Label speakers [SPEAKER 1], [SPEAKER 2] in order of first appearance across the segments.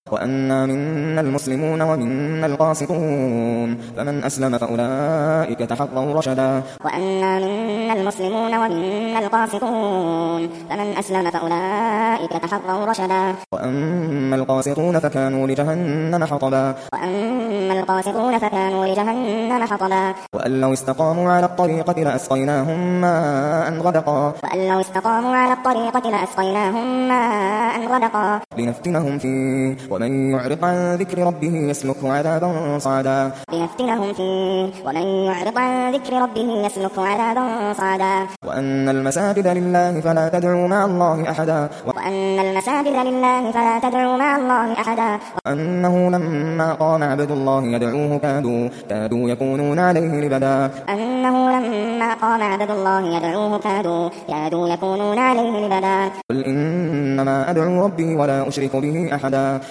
[SPEAKER 1] وأنا منا المسلمون ومنا القاسطون فمن أسلم فأولئك تحروا رشدا
[SPEAKER 2] وأنا منا المسلمون ومنا القاسطون فمن أسلم فأولئك تحروا رشدا
[SPEAKER 1] وأما القاسطون فكانوا لجهنم حطبا وأن لو استقاموا على الطريقة لأسقيناهم ماء غدقا لنفتنهم فيه ومن يعرض عن ذكر ربه يسلكه عذابا صعدا وأن المساجد لله فلا تدعوا مع الله أحدا وأنه لما قام عبد الله يدعوه كادوا يكونون عليه لبدا قل إنما أدعو ربي ولا أشرك به أحدا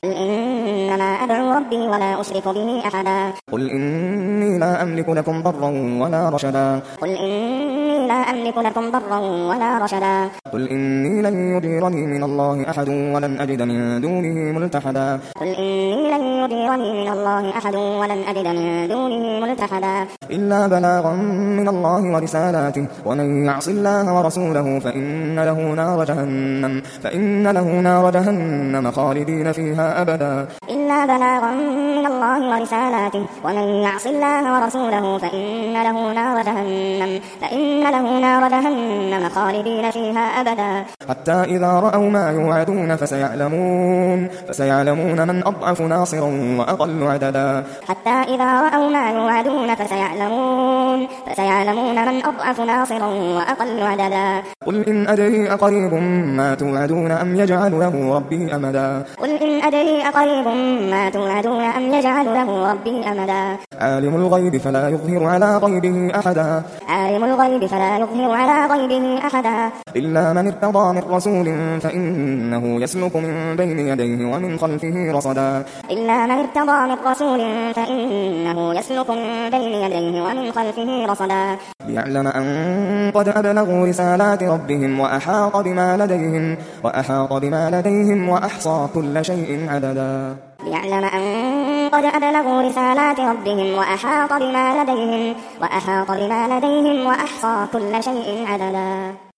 [SPEAKER 1] قل إني لا أملك لكم ضرا ولا رشدا قل إني لن يجيرني من الله أحد ولن أجد من دونه ملتحدا إلا بلاغا من الله ورسالاته ومن يعص الله ورسوله فإن له نار جهنم خالدين فيها أبدا
[SPEAKER 2] إلا بلاغا من الله ورسالاته ومن يعص الله ورسوله فإن له نار جهنم خالدين فيها أبدا
[SPEAKER 1] حتى إذا رأوا ما يوعدون فسيعلمون من أضعف ناصرا وأقل عددا قل إن أدري أقريب ما توعدون أم يجعل له ربي أمدا عالم الغيب فلا يظهر على غيبه أحدا إلا من ارتضى من رسول فإنه يسلك من بين يديه ومن خلفه رصدا ليعلم أن قد أبلغوا رسالات ربهم وأحاط بما لديهم وأحصى كل شيء عددا
[SPEAKER 2] ليعلم أن قد أبلغوا رسالات ربهم وأحاط بما لديهم وأحصى كل شيء عددا